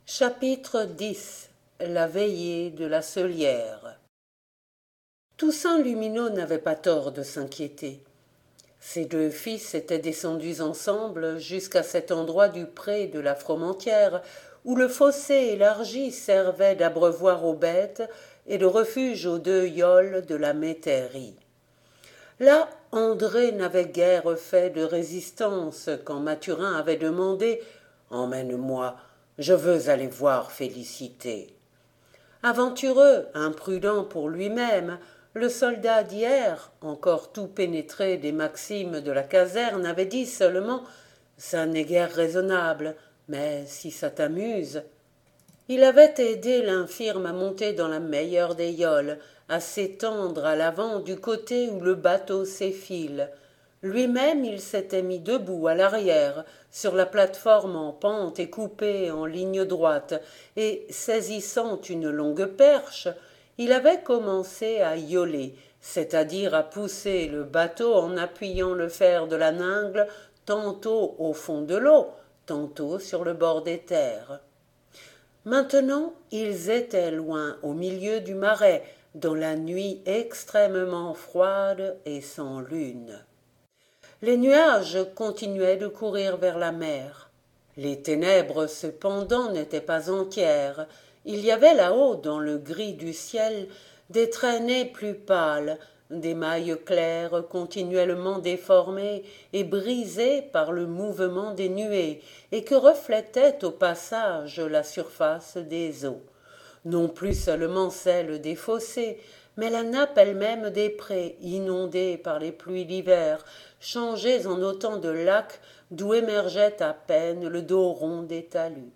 Chapitre 10. La veillée de la Seulière. Toussaint Lumineau n'avait pas tort de s'inquiéter. Ses deux fils étaient descendus ensemble jusqu'à cet endroit du pré de la Fromentieère où le fossé élargi servait d'abreuvoir aux bêtes et de refuge aux deux yolles de la métairie. Là, André n'avait guère fait de résistance quand Mathurin avait demandé « Emmène-moi, je veux aller voir Félicité ». Aventureux, imprudent pour lui-même, le soldat d'hier, encore tout pénétré des maximes de la caserne, avait dit seulement « Ça n'est guère raisonnable, mais si ça t'amuse ». Il avait aidé l'infirme à monter dans la meilleure des yolles, à s'étendre à l'avant du côté où le bateau s'effile. Lui-même il s'était mis debout à l'arrière, sur la plate-forme en pente et coupée en ligne droite, et, saisissant une longue perche, il avait commencé à yoler, c'est-à-dire à pousser le bateau en appuyant le fer de la ningle tantôt au fond de l'eau, tantôt sur le bord des terres. Maintenant ils étaient loin au milieu du marais, dans la nuit extrêmement froide et sans lune. Les nuages continuaient de courir vers la mer. Les ténèbres cependant n'étaient pas entières. Il y avait là-haut, dans le gris du ciel, des traînées plus pâles, des mailles claires continuellement déformées et brisées par le mouvement des nuées, et que reflétait au passage la surface des eaux. Non plus seulement celle des fossés, mais la nappe elle-même des prés, inondés par les pluies d'hiver, changés en autant de lacs d'où émergeait à peine le dos rond des talus.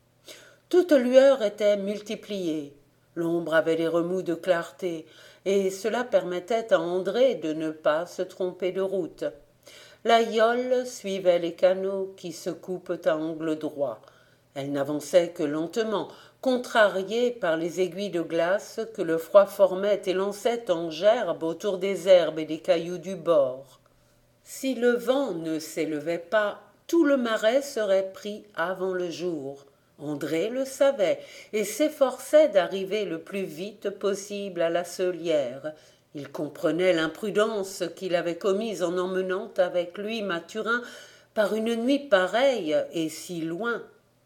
Toute lueur était multipliée, l'ombre avait des remous de clarté, et cela permettait à André de ne pas se tromper de route. La yole suivait les canaux qui se coupent à angle droit. Elle n'avançait que lentement, contrariée par les aiguilles de glace que le froid formait et lançait en gerbes autour des herbes et des cailloux du bord. Si le vent ne s'élevait pas, tout le marais serait pris avant le jour. André le savait et s'efforçait d'arriver le plus vite possible à la Seulière. Il comprenait l'imprudence qu'il avait commise en emmenant avec lui Mathurin par une nuit pareille et si loin.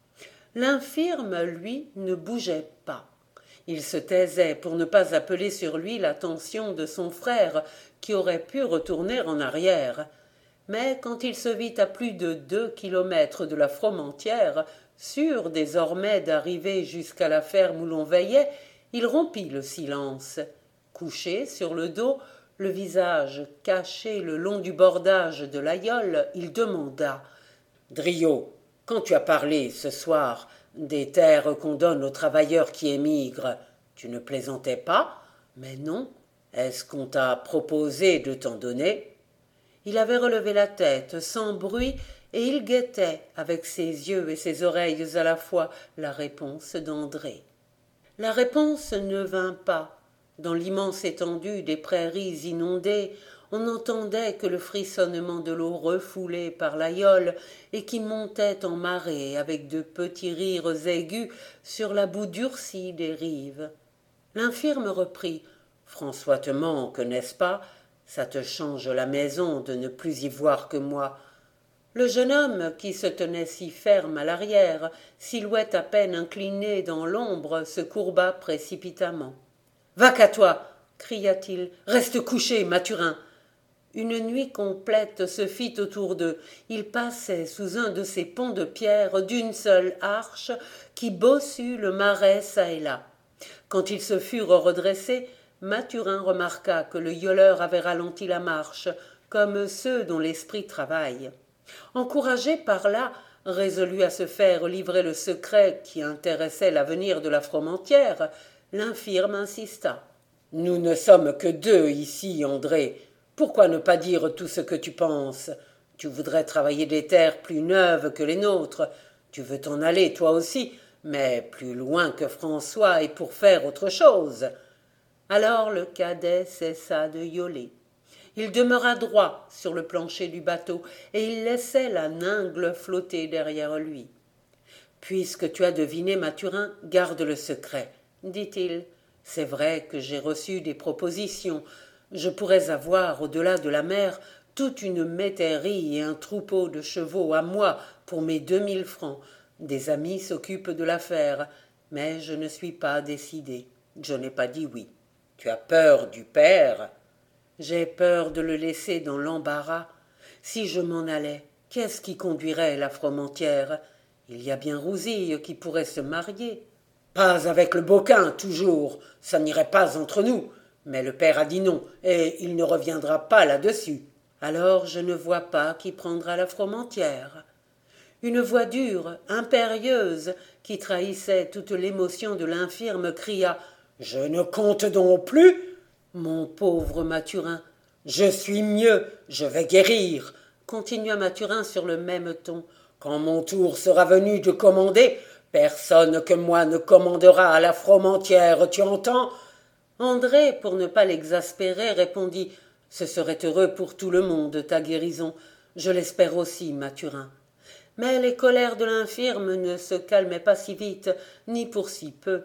L'infirme, lui, ne bougeait pas. Il se taisait pour ne pas appeler sur lui l'attention de son frère, qui aurait pu retourner en arrière. Mais quand il se vit à plus de 2 kilomètres de la Fromentieère, sûr désormais d'arriver jusqu'à la ferme où l'on veillait, il rompit le silence. Couché sur le dos, le visage caché le long du bordage de l'aïeul, il demanda « Driot, quand tu as parlé ce soir des terres qu'on donne aux travailleurs qui émigrent, tu ne plaisantais pas? Mais non, est-ce qu'on t'a proposé de t'en donner ?» Il avait relevé la tête sans bruit et il guettait, avec ses yeux et ses oreilles à la fois, la réponse d'André. La réponse ne vint pas. Dans l'immense étendue des prairies inondées, on n'entendait que le frissonnement de l'eau refoulée par l'aïeul et qui montait en marée avec de petits rires aigus sur la boue durcie des rives. L'infirme reprit « François te manque, n'est-ce pas? Ça te change la maison de ne plus y voir que moi. » Le jeune homme, qui se tenait si ferme à l'arrière, silhouette à peine inclinée dans l'ombre, se courba précipitamment. « Va qu'à toi !» cria-t-il. « Reste couché, Mathurin !» Une nuit complète se fit autour d'eux. Ils passaient sous un de ces ponts de pierre d'une seule arche qui bossuent le marais çà et là. Quand ils se furent redressés, Mathurin remarqua que le yoleur avait ralenti la marche, comme ceux dont l'esprit travaille. Encouragé par là, résolu à se faire livrer le secret qui intéressait l'avenir de la Fromentieère, l'infirme insista. « Nous ne sommes que deux ici, André. Pourquoi ne pas dire tout ce que tu penses? Tu voudrais travailler des terres plus neuves que les nôtres. Tu veux t'en aller, toi aussi, mais plus loin que François et pour faire autre chose. » Alors le cadet cessa de yoler. Il demeura droit sur le plancher du bateau et il laissait la ningle flotter derrière lui. Puisque tu as deviné, Mathurin, garde le secret, dit-il. C'est vrai que j'ai reçu des propositions. Je pourrais avoir, au-delà de la mer, toute une métairie et un troupeau de chevaux à moi pour mes 2000 francs. Des amis s'occupent de l'affaire, mais je ne suis pas décidé. Je n'ai pas dit oui. Tu as peur du père? J'ai peur de le laisser dans l'embarras. Si je m'en allais, qu'est-ce qui conduirait la Fromentieère? Il y a bien Rousille qui pourrait se marier. Pas avec le Boquin, toujours. Ça n'irait pas entre nous. Mais le père a dit non, et il ne reviendra pas là-dessus. Alors je ne vois pas qui prendra la Fromentieère. Une voix dure, impérieuse, qui trahissait toute l'émotion de l'infirme, cria « Je ne compte donc plus !» Mon pauvre Mathurin, je suis mieux, je vais guérir, continua Mathurin sur le même ton. Quand mon tour sera venu de commander, personne que moi ne commandera à la Fromentieère, tu entends? André, pour ne pas l'exaspérer, répondit « Ce serait heureux pour tout le monde, ta guérison. Je l'espère aussi, Mathurin. » Mais les colères de l'infirme ne se calmaient pas si vite, ni pour si peu.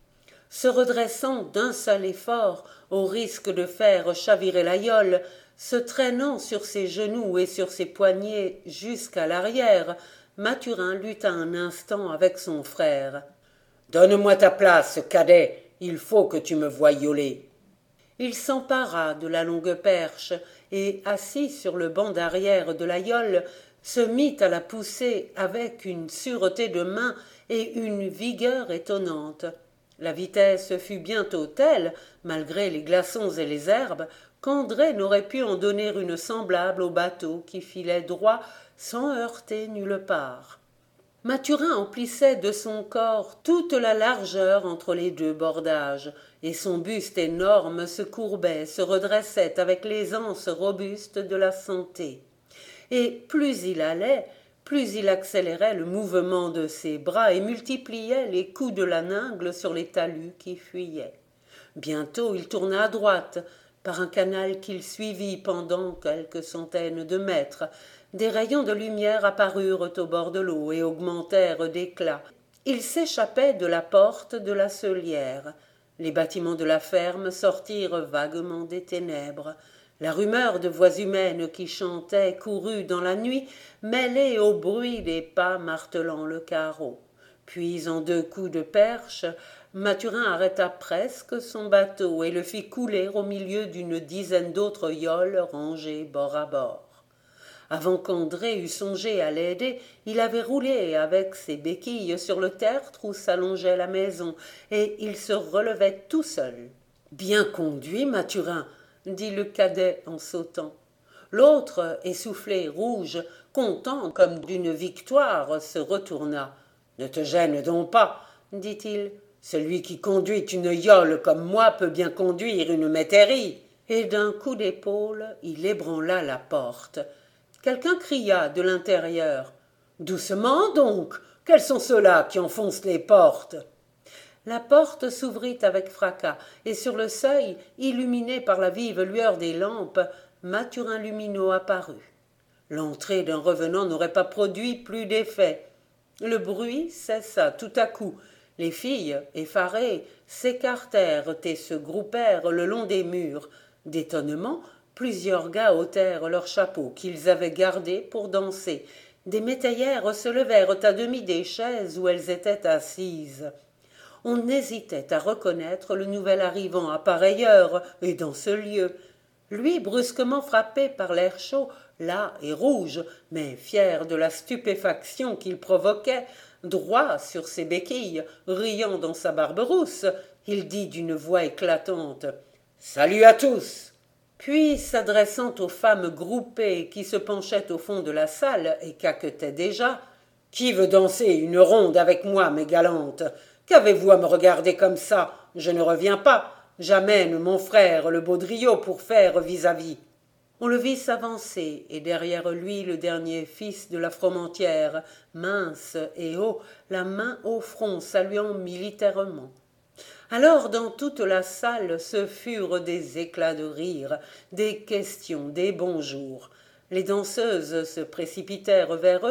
Se redressant d'un seul effort, au risque de faire chavirer l'aïeul, se traînant sur ses genoux et sur ses poignets jusqu'à l'arrière, Mathurin lutta un instant avec son frère. « Donne-moi ta place, cadet, il faut que tu me voies yauler. » Il s'empara de la longue perche et, assis sur le banc d'arrière de l'aïeul, se mit à la pousser avec une sûreté de main et une vigueur étonnante. La vitesse fut bientôt telle, malgré les glaçons et les herbes, qu'André n'aurait pu en donner une semblable au bateau qui filait droit sans heurter nulle part. Mathurin emplissait de son corps toute la largeur entre les deux bordages, et son buste énorme se courbait, se redressait avec l'aisance robuste de la santé. Et plus il allait, plus il accélérait le mouvement de ses bras et multipliait les coups de la ningle sur les talus qui fuyaient. Bientôt il tourna à droite, par un canal qu'il suivit pendant quelques centaines de mètres. Des rayons de lumière apparurent au bord de l'eau et augmentèrent d'éclat. Ils s'échappaient de la porte de la Seulière. Les bâtiments de la ferme sortirent vaguement des ténèbres. La rumeur de voix humaines qui chantaient courut dans la nuit, mêlée au bruit des pas martelant le carreau. Puis, en 2 coups de perche, Mathurin arrêta presque son bateau et le fit couler au milieu d'une dizaine d'autres yaules rangées bord à bord. Avant qu'André eût songé à l'aider, il avait roulé avec ses béquilles sur le tertre où s'allongeait la maison, et il se relevait tout seul. « Bien conduit, Mathurin !» dit le cadet en sautant. L'autre, essoufflé, rouge, content comme d'une victoire, se retourna. « Ne te gêne donc pas, dit-il. Celui qui conduit une yole comme moi peut bien conduire une métairie. Et d'un coup d'épaule, il ébranla la porte. Quelqu'un cria de l'intérieur. « Doucement donc! Quels sont ceux-là qui enfoncent les portes ?» La porte s'ouvrit avec fracas, et sur le seuil, illuminé par la vive lueur des lampes, Mathurin Lumineau apparut. L'entrée d'un revenant n'aurait pas produit plus d'effet. Le bruit cessa tout à coup. Les filles, effarées, s'écartèrent et se groupèrent le long des murs. D'étonnement, plusieurs gars ôtèrent leurs chapeaux qu'ils avaient gardés pour danser. Des métayères se levèrent à demi des chaises où elles étaient assises. On hésitait à reconnaître le nouvel arrivant à pareille heure et dans ce lieu. Lui, brusquement frappé par l'air chaud, las et rouge, mais fier de la stupéfaction qu'il provoquait, droit sur ses béquilles, riant dans sa barbe rousse, il dit d'une voix éclatante « Salut à tous !» Puis, s'adressant aux femmes groupées qui se penchaient au fond de la salle et caquetaient déjà, « Qui veut danser une ronde avec moi, mes galantes ? Qu'avez-vous à me regarder comme ça? Je ne reviens pas. J'amène mon frère le Baudriot pour faire vis-à-vis. » On le vit s'avancer, et derrière lui le dernier fils de la Fromentieère, mince et haut, la main au front, saluant militairement. Alors dans toute la salle se furent des éclats de rire, des questions, des bonjours. Les danseuses se précipitèrent vers eux,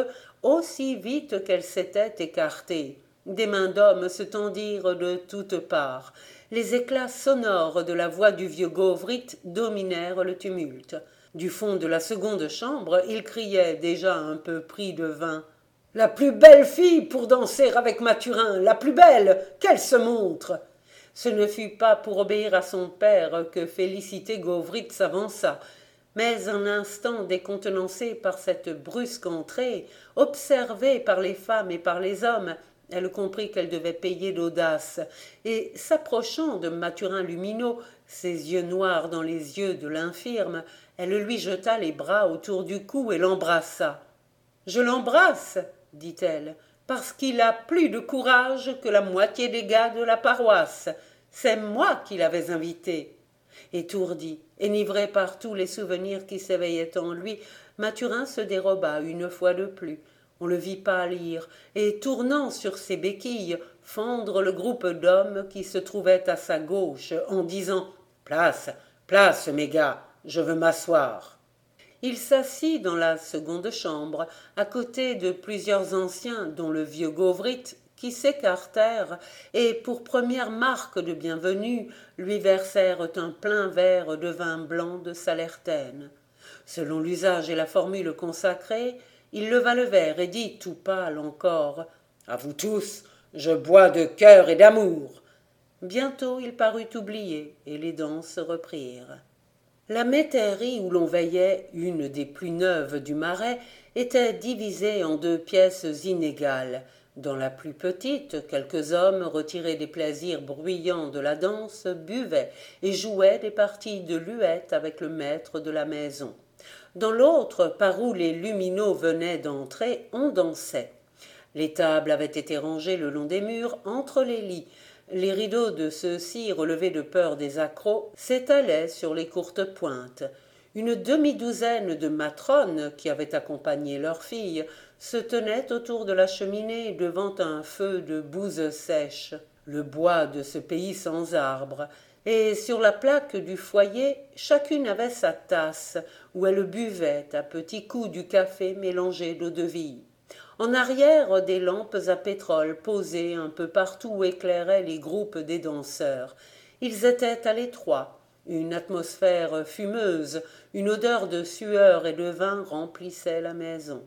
aussi vite qu'elle s'était écartée. Des mains d'hommes se tendirent de toutes parts. Les éclats sonores de la voix du vieux Gauvrit dominèrent le tumulte. Du fond de la seconde chambre, il criait, déjà un peu pris de vin. « La plus belle fille pour danser avec Mathurin, la plus belle, qu'elle se montre !» Ce ne fut pas pour obéir à son père que Félicité Gauvrit s'avança, mais un instant décontenancée par cette brusque entrée, observée par les femmes et par les hommes, elle comprit qu'elle devait payer d'audace, et s'approchant de Mathurin Lumineau, ses yeux noirs dans les yeux de l'infirme, elle lui jeta les bras autour du cou et l'embrassa. « Je l'embrasse, dit-elle, parce qu'il a plus de courage que la moitié des gars de la paroisse. C'est moi qui l'avais invité. » Étourdi, enivré par tous les souvenirs qui s'éveillaient en lui, Mathurin se déroba une fois de plus. On le vit pâlir et, tournant sur ses béquilles, fendre le groupe d'hommes qui se trouvaient à sa gauche en disant « Place, place, mes gars, je veux m'asseoir. » Il s'assit dans la seconde chambre, à côté de plusieurs anciens, dont le vieux Gauvrit, qui s'écartèrent et, pour première marque de bienvenue, lui versèrent un plein verre de vin blanc de Salertaine. Selon l'usage et la formule consacrée, il leva le verre et dit, tout pâle encore, « À vous tous, je bois de cœur et d'amour. » Bientôt il parut oublié, et les danses reprirent. La métairie où l'on veillait, une des plus neuves du Marais, était divisée en deux pièces inégales. Dans la plus petite, quelques hommes, retirés des plaisirs bruyants de la danse, buvaient et jouaient des parties de luettes avec le maître de la maison. Dans l'autre, par où les Lumineaux venaient d'entrer, on dansait. Les tables avaient été rangées le long des murs, entre les lits. Les rideaux de ceux-ci, relevés de peur des accros, s'étalaient sur les courtes pointes. Une demi-douzaine de matrones, qui avaient accompagné leurs filles, se tenaient autour de la cheminée devant un feu de bouse sèche, le bois de ce pays sans arbres, et sur la plaque du foyer, chacune avait sa tasse, où elle buvait à petits coups du café mélangé d'eau-de-vie. En arrière, des lampes à pétrole posées un peu partout éclairaient les groupes des danseurs. Ils étaient à l'étroit. Une atmosphère fumeuse, une odeur de sueur et de vin remplissait la maison.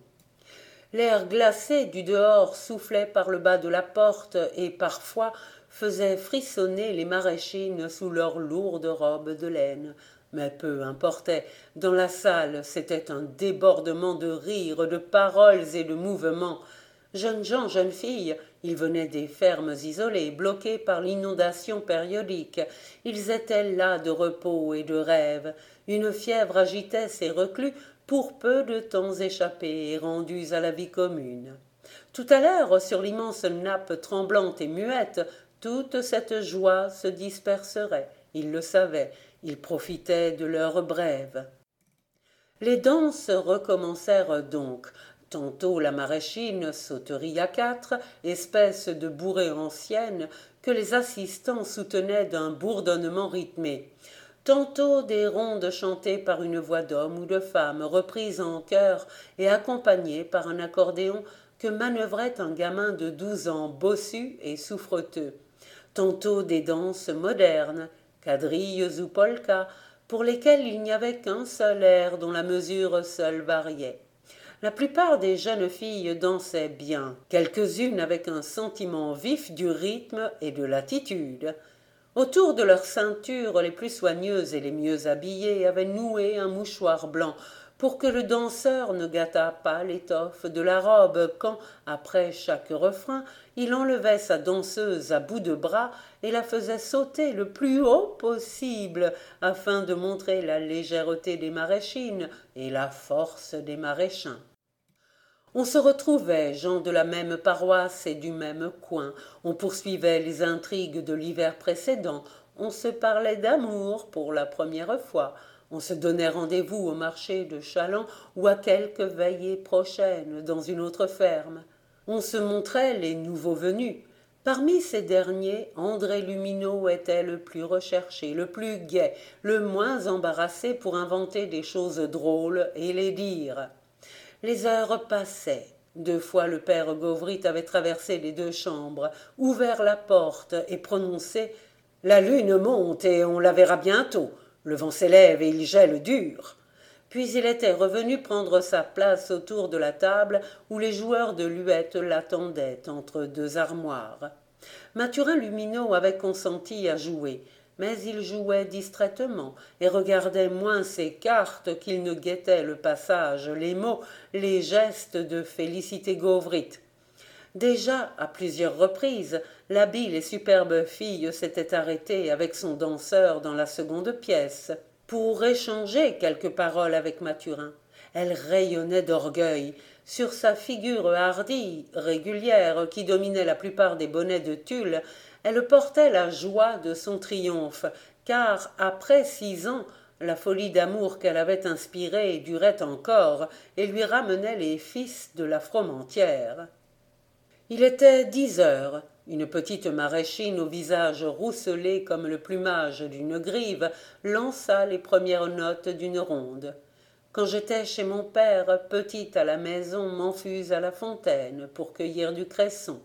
L'air glacé du dehors soufflait par le bas de la porte et parfois faisait frissonner les maraîchines sous leurs lourdes robes de laine. Mais peu importait, dans la salle c'était un débordement de rires, de paroles et de mouvements. Jeunes gens, jeunes filles, ils venaient des fermes isolées, bloquées par l'inondation périodique. Ils étaient là de repos et de rêve. Une fièvre agitait ces reclus pour peu de temps échappés et rendus à la vie commune. Tout à l'heure, sur l'immense nappe tremblante et muette, toute cette joie se disperserait. Ils le savaient. Ils profitaient de leur brève. Les danses recommencèrent donc. Tantôt la maraîchine, sauterie à quatre, espèce de bourrée ancienne, que les assistants soutenaient d'un bourdonnement rythmé. Tantôt des rondes chantées par une voix d'homme ou de femme, reprises en chœur et accompagnées par un accordéon que manœuvrait un gamin de 12 ans bossu et souffreteux. Tantôt des danses modernes, quadrilles ou polkas, pour lesquelles il n'y avait qu'un seul air dont la mesure seule variait. La plupart des jeunes filles dansaient bien, quelques-unes avec un sentiment vif du rythme et de l'attitude. Autour de leurs ceintures les plus soigneuses et les mieux habillées avaient noué un mouchoir blanc, pour que le danseur ne gâtât pas l'étoffe de la robe quand, après chaque refrain, il enlevait sa danseuse à bout de bras et la faisait sauter le plus haut possible afin de montrer la légèreté des maraîchines et la force des maraîchins. On se retrouvait, gens de la même paroisse et du même coin, on poursuivait les intrigues de l'hiver précédent, on se parlait d'amour pour la première fois, on se donnait rendez-vous au marché de Chaland ou à quelque veillée prochaine dans une autre ferme. On se montrait les nouveaux venus. Parmi ces derniers, André Lumineau était le plus recherché, le plus gai, le moins embarrassé pour inventer des choses drôles et les dire. Les heures passaient. 2 fois le père Gauvrit avait traversé les 2 chambres, ouvert la porte et prononcé « La lune monte et on la verra bientôt. Le vent s'élève et il gèle dur. » Puis il était revenu prendre sa place autour de la table où les joueurs de luettes l'attendaient entre 2 armoires. Mathurin Lumineau avait consenti à jouer, mais il jouait distraitement et regardait moins ses cartes qu'il ne guettait le passage, les mots, les gestes de Félicité Gauvrit. Déjà, à plusieurs reprises, l'habile et superbe fille s'était arrêtée avec son danseur dans la seconde pièce pour échanger quelques paroles avec Mathurin. Elle rayonnait d'orgueil. Sur sa figure hardie, régulière, qui dominait la plupart des bonnets de tulle, elle portait la joie de son triomphe, car, après 6 ans, la folie d'amour qu'elle avait inspirée durait encore et lui ramenait les fils de la Fromenthière. Il était 10 heures. Une petite maraîchine au visage rousselé comme le plumage d'une grive lança les premières notes d'une ronde. Quand j'étais chez mon père, petite à la maison, m'en fus à la fontaine pour cueillir du cresson.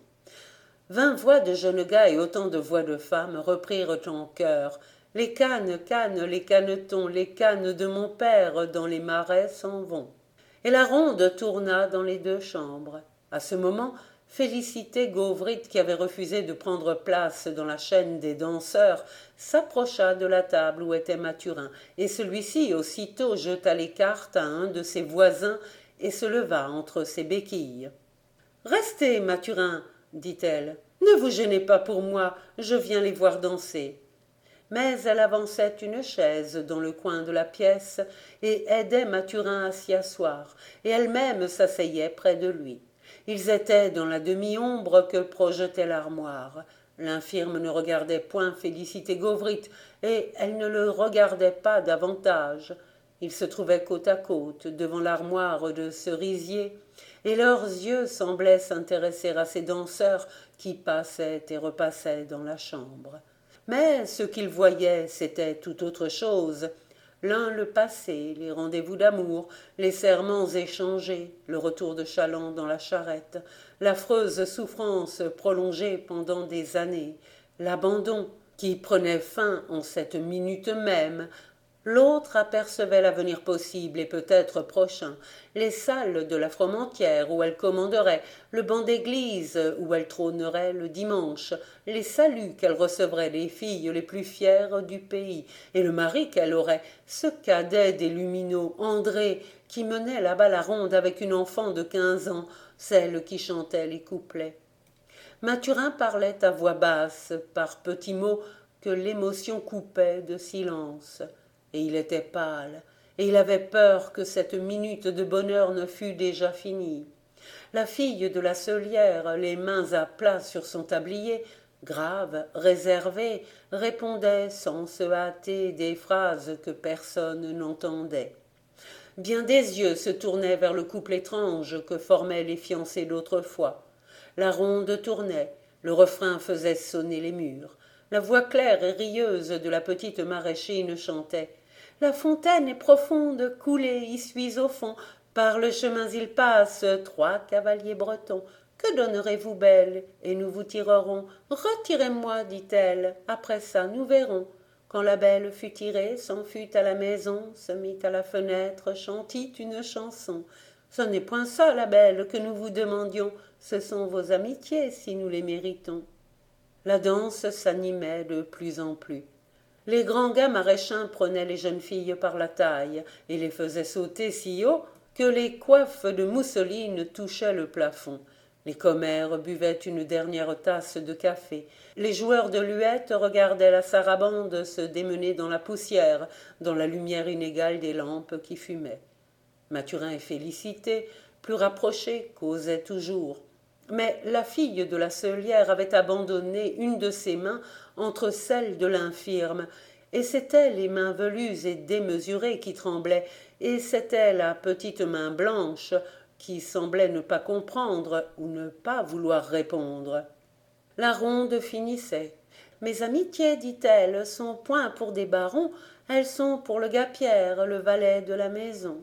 20 voix de jeunes gars et autant de voix de femmes reprirent en chœur. Les cannes, cannes, les canetons, les cannes de mon père dans les marais s'en vont. Et la ronde tourna dans les 2 chambres. À ce moment, Félicité Gauvrit, qui avait refusé de prendre place dans la chaîne des danseurs, s'approcha de la table où était Mathurin, et celui-ci aussitôt jeta les cartes à un de ses voisins et se leva entre ses béquilles. « Restez, Mathurin, dit-elle, ne vous gênez pas pour moi, je viens les voir danser. » Mais elle avançait une chaise dans le coin de la pièce et aidait Mathurin à s'y asseoir, et elle-même s'asseyait près de lui. Ils étaient dans la demi-ombre que projetait l'armoire. L'infirme ne regardait point Félicité Gauvrit, et elle ne le regardait pas davantage. Ils se trouvaient côte à côte, devant l'armoire de cerisier, et leurs yeux semblaient s'intéresser à ces danseurs qui passaient et repassaient dans la chambre. Mais ce qu'ils voyaient, c'était tout autre chose. L'un le passé, les rendez-vous d'amour, les serments échangés, le retour de Chaland dans la charrette, l'affreuse souffrance prolongée pendant des années, l'abandon qui prenait fin en cette minute même. L'autre apercevait l'avenir possible et peut-être prochain, les salles de la Fromenthière où elle commanderait, le banc d'église où elle trônerait le dimanche, les saluts qu'elle recevrait les filles les plus fières du pays, et le mari qu'elle aurait, ce cadet des Lumineaux, André, qui menait là-bas la ronde avec une enfant de 15 ans, celle qui chantait les couplets. Mathurin parlait à voix basse, par petits mots que l'émotion coupait de silence. Et il était pâle, et il avait peur que cette minute de bonheur ne fût déjà finie. La fille de la Cellière, les mains à plat sur son tablier, grave, réservée, répondait sans se hâter des phrases que personne n'entendait. Bien des yeux se tournaient vers le couple étrange que formaient les fiancés d'autrefois. La ronde tournait, le refrain faisait sonner les murs. La voix claire et rieuse de la petite maraîchine chantait « La fontaine est profonde, coulez, y suis au fond, par le chemin il passe 3 cavaliers bretons. Que donnerez-vous, belle, et nous vous tirerons. Retirez-moi, dit-elle, après ça nous verrons. » Quand la belle fut tirée, s'en fut à la maison, se mit à la fenêtre, chantit une chanson. Ce n'est point ça, la belle, que nous vous demandions, ce sont vos amitiés, si nous les méritons. La danse s'animait de plus en plus. Les grands gars maraîchins prenaient les jeunes filles par la taille et les faisaient sauter si haut que les coiffes de mousseline touchaient le plafond. Les commères buvaient une dernière tasse de café. Les joueurs de luettes regardaient la sarabande se démener dans la poussière, dans la lumière inégale des lampes qui fumaient. Mathurin et Félicité, plus rapprochés, causaient toujours. Mais la fille de la Cellière avait abandonné une de ses mains entre celles de l'infirme, et c'étaient les mains velues et démesurées qui tremblaient, et c'était la petite main blanche qui semblait ne pas comprendre ou ne pas vouloir répondre. La ronde finissait. « Mes amitiés, dit-elle, sont point pour des barons, elles sont pour le gars Pierre, le valet de la maison. »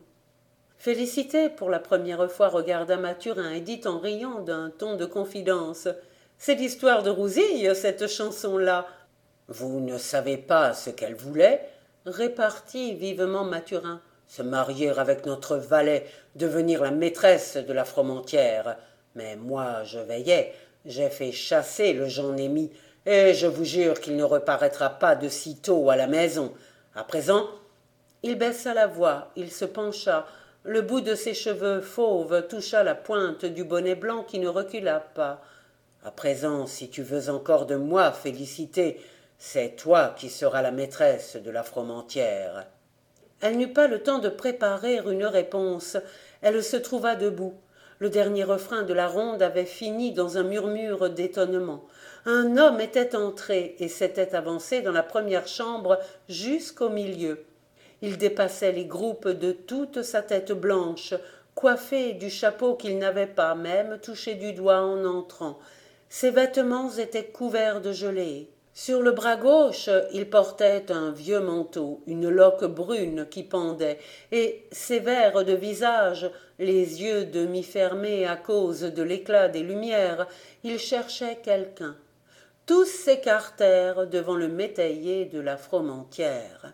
Félicité, pour la première fois, regarda Mathurin et dit en riant d'un ton de confidence: « C'est l'histoire de Rousille, cette chanson-là. » « Vous ne savez pas ce qu'elle voulait, » répartit vivement Mathurin. « Se marier avec notre valet, devenir la maîtresse de la Fromentieère. Mais moi, je veillais, j'ai fait chasser le Jean-Némi, et je vous jure qu'il ne reparaîtra pas de sitôt à la maison. À présent, » il baissa la voix, il se pencha, le bout de ses cheveux fauves toucha la pointe du bonnet blanc qui ne recula pas. « À présent, si tu veux encore de moi, Félicité, c'est toi qui seras la maîtresse de la Fromentieère. » Elle n'eut pas le temps de préparer une réponse. Elle se trouva debout. Le dernier refrain de la ronde avait fini dans un murmure d'étonnement. Un homme était entré et s'était avancé dans la première chambre jusqu'au milieu. Il dépassait les groupes de toute sa tête blanche, coiffée du chapeau qu'il n'avait pas même touché du doigt en entrant. Ses vêtements étaient couverts de gelée. Sur le bras gauche, il portait un vieux manteau, une loque brune qui pendait, et, sévère de visage, les yeux demi-fermés à cause de l'éclat des lumières, il cherchait quelqu'un. Tous s'écartèrent devant le métayer de la Fromentieère.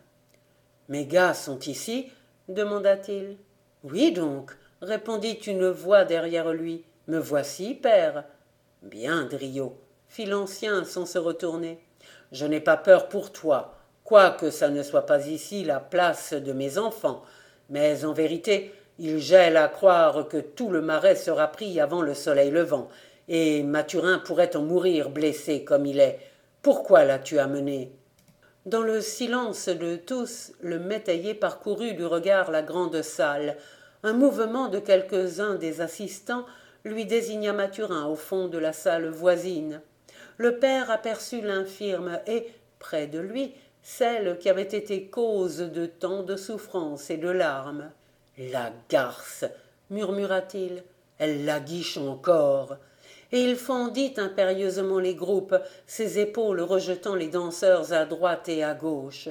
« Mes gars sont ici ?» demanda-t-il. « Oui donc, » répondit une voix derrière lui. « Me voici, père. »« Bien, Driot, » fit l'ancien sans se retourner. « Je n'ai pas peur pour toi, quoique ça ne soit pas ici la place de mes enfants. Mais en vérité, il gèle à croire que tout le marais sera pris avant le soleil levant, et Mathurin pourrait en mourir blessé comme il est. Pourquoi l'as-tu amené ?» Dans le silence de tous, le métayer parcourut du regard la grande salle. Un mouvement de quelques-uns des assistants lui désigna Mathurin au fond de la salle voisine. Le père aperçut l'infirme et, près de lui, celle qui avait été cause de tant de souffrances et de larmes. « La garce !» murmura-t-il. « Elle l'aguiche encore !» Et il fendit impérieusement les groupes, ses épaules rejetant les danseurs à droite et à gauche.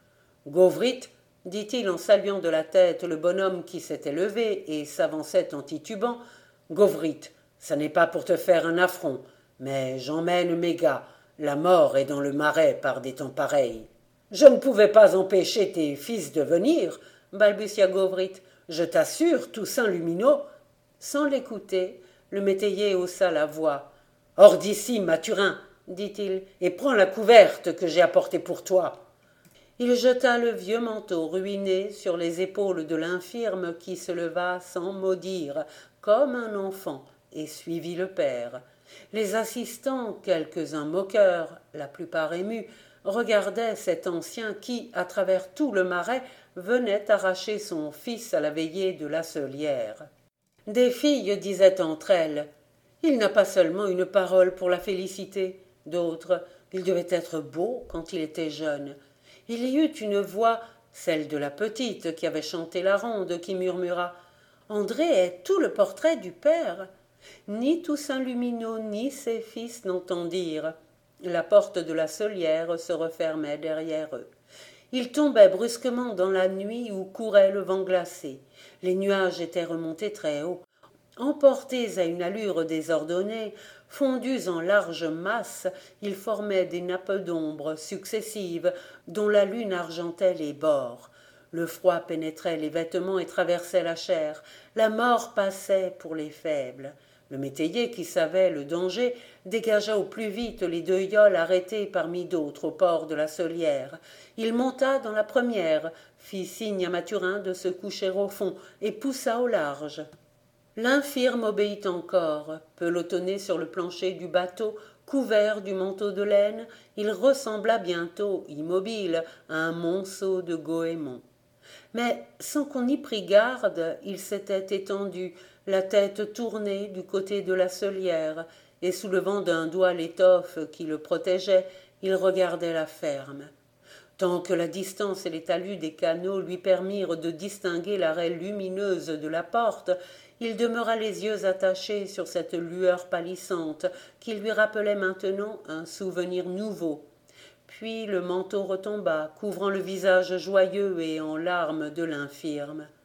« Gauvrit !» dit-il en saluant de la tête le bonhomme qui s'était levé et s'avançait en titubant. « Gauvrit, ça n'est pas pour te faire un affront, mais j'emmène mes gars. La mort est dans le marais par des temps pareils. »« Je ne pouvais pas empêcher tes fils de venir, » balbutia Gauvrit. « Je t'assure, Toussaint Luminot. » Sans l'écouter, le métayer haussa la voix. « Hors d'ici, Mathurin, dit-il, et prends la couverte que j'ai apportée pour toi. » Il jeta le vieux manteau ruiné sur les épaules de l'infirme qui se leva sans mot dire, comme un enfant, et suivit le père. Les assistants, quelques-uns moqueurs, la plupart émus, regardaient cet ancien qui, à travers tout le marais, venait arracher son fils à la veillée de la Cellière. Des filles disaient entre elles: « Il n'a pas seulement une parole pour la félicité. » D'autres: « Il devait être beau quand il était jeune. » Il y eut une voix, celle de la petite qui avait chanté la ronde, qui murmura: « André est tout le portrait du père. » Ni Toussaint Luminot ni ses fils n'entendirent. La porte de la Cellière se refermait derrière eux. Ils tombaient brusquement dans la nuit où courait le vent glacé. Les nuages étaient remontés très haut. Emportés à une allure désordonnée, fondus en larges masses, ils formaient des nappes d'ombre successives dont la lune argentait les bords. Le froid pénétrait les vêtements et traversait la chair. La mort passait pour les faibles. Le métayer, qui savait le danger, dégagea au plus vite les deux ioles arrêtées parmi d'autres au port de la Cellière. Il monta dans la première, fit signe à Mathurin de se coucher au fond et poussa au large. L'infirme obéit encore. Pelotonné sur le plancher du bateau, couvert du manteau de laine, il ressembla bientôt, immobile, à un monceau de goémon. Mais, sans qu'on y prît garde, il s'était étendu, la tête tournée du côté de la Cellière, et soulevant d'un doigt l'étoffe qui le protégeait, il regardait la ferme. Tant que la distance et les talus des canaux lui permirent de distinguer la raie lumineuse de la porte, il demeura les yeux attachés sur cette lueur pâlissante qui lui rappelait maintenant un souvenir nouveau. Puis le manteau retomba, couvrant le visage joyeux et en larmes de l'infirme.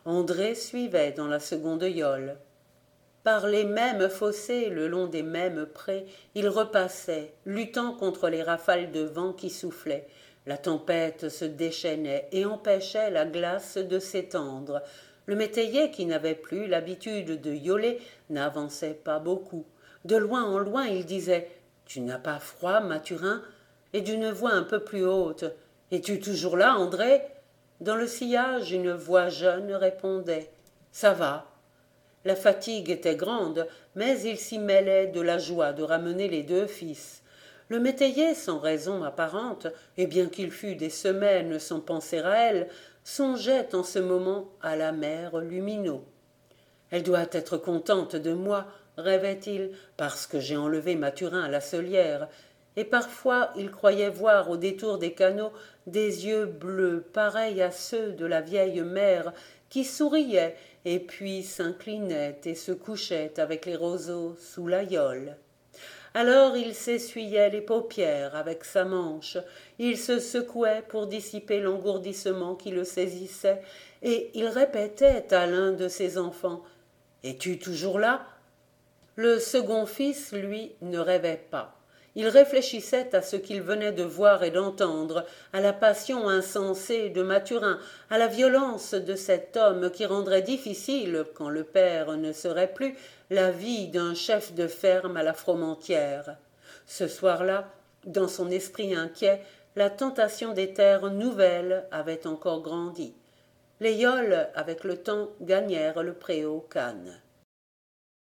André suivait dans la seconde yole. Par les mêmes fossés, le long des mêmes prés, il repassait, luttant contre les rafales de vent qui soufflaient. La tempête se déchaînait et empêchait la glace de s'étendre. Le métayer, qui n'avait plus l'habitude de yauler, n'avançait pas beaucoup. De loin en loin, il disait « Tu n'as pas froid, Mathurin ?» et d'une voix un peu plus haute « Es-tu toujours là, André ?» Dans le sillage, une voix jeune répondait « Ça va ». La fatigue était grande, mais il s'y mêlait de la joie de ramener les deux fils. Le métayer, sans raison apparente, et bien qu'il fût des semaines sans penser à elle, songeait en ce moment à la mère Lumineau. « Elle doit être contente de moi, rêvait-il, parce que j'ai enlevé Mathurin à la Solière. » Et parfois il croyait voir au détour des canaux des yeux bleus pareils à ceux de la vieille mère qui souriait et puis s'inclinait et se couchait avec les roseaux sous la yole. Alors il s'essuyait les paupières avec sa manche, il se secouait pour dissiper l'engourdissement qui le saisissait, et il répétait à l'un de ses enfants « Es-tu toujours là ?» Le second fils, lui, ne rêvait pas. Il réfléchissait à ce qu'il venait de voir et d'entendre, à la passion insensée de Mathurin, à la violence de cet homme qui rendrait difficile, quand le père ne serait plus, la vie d'un chef de ferme à la Fromentieère. Ce soir-là, dans son esprit inquiet, la tentation des terres nouvelles avait encore grandi. Les yole, avec le temps, gagnèrent le préau Cannes.